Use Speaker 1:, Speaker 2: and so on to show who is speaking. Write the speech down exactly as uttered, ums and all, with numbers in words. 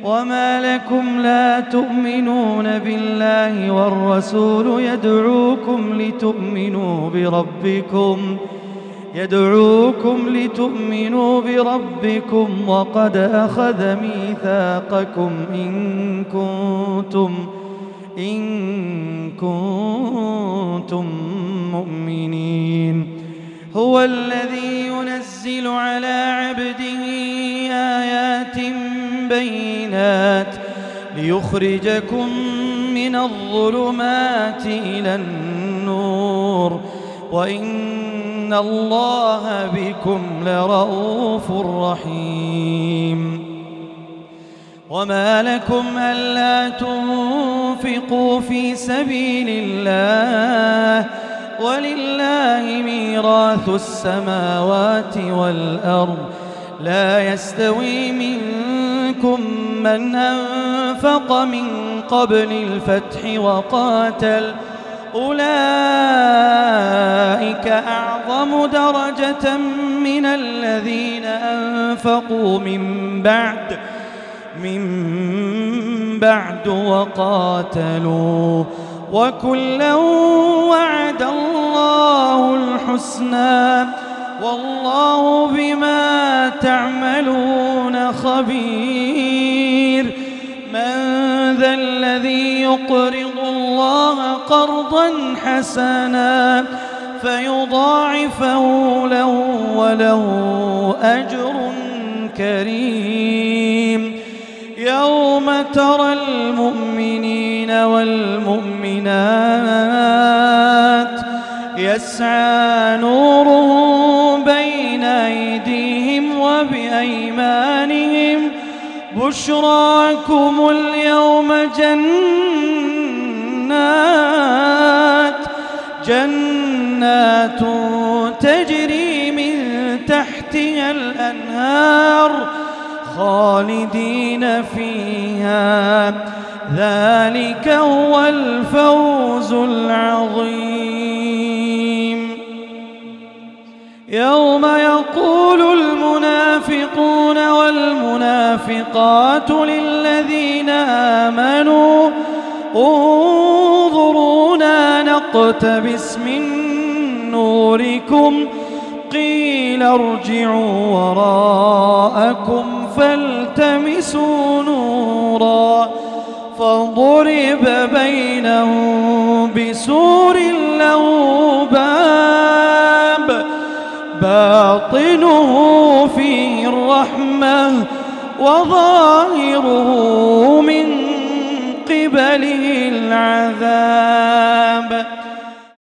Speaker 1: وما لكم لا تؤمنون بالله والرسول يدعوكم لتؤمنوا بربكم يدعوكم لتؤمنوا بربكم وقد أخذ ميثاقكم إن كنتم إن كنتم مؤمنين. هو الذي ينزل على عبده آيات بينات ليخرجكم من الظلمات إلى النور وإن الله بكم لرءوف رحيم. وما لكم ألا تنفقوا في سبيل الله ولله ميراث السماوات والأرض لا يستوي منكم من أنفق من قبل الفتح وقاتل أولئك أعظم درجة من الذين أنفقوا من بعد من بعد وقاتلوا وكلا وعد الله الحسنى والله بما تعملون خبير. من ذا الذي يقرض الله قرضا حسنا فيضاعفه له وله أجر كريم. يوم ترى المؤمنين والمؤمنات يسعى نورهم بين أيديهم وبأيمانهم بشراكم اليوم جنات جنات تجري من تحتها الأنهار خالدين فيها ذلك هو الفوز العظيم. يوم يقول المنافقون والمنافقات للذين آمنوا انظرونا نقتبس من نوركم قيل ارجعوا وراءكم فالتمسوا نورا فضرب بينهم بسور له باب باطنه فيه الرحمة وظاهره من قبله العذاب.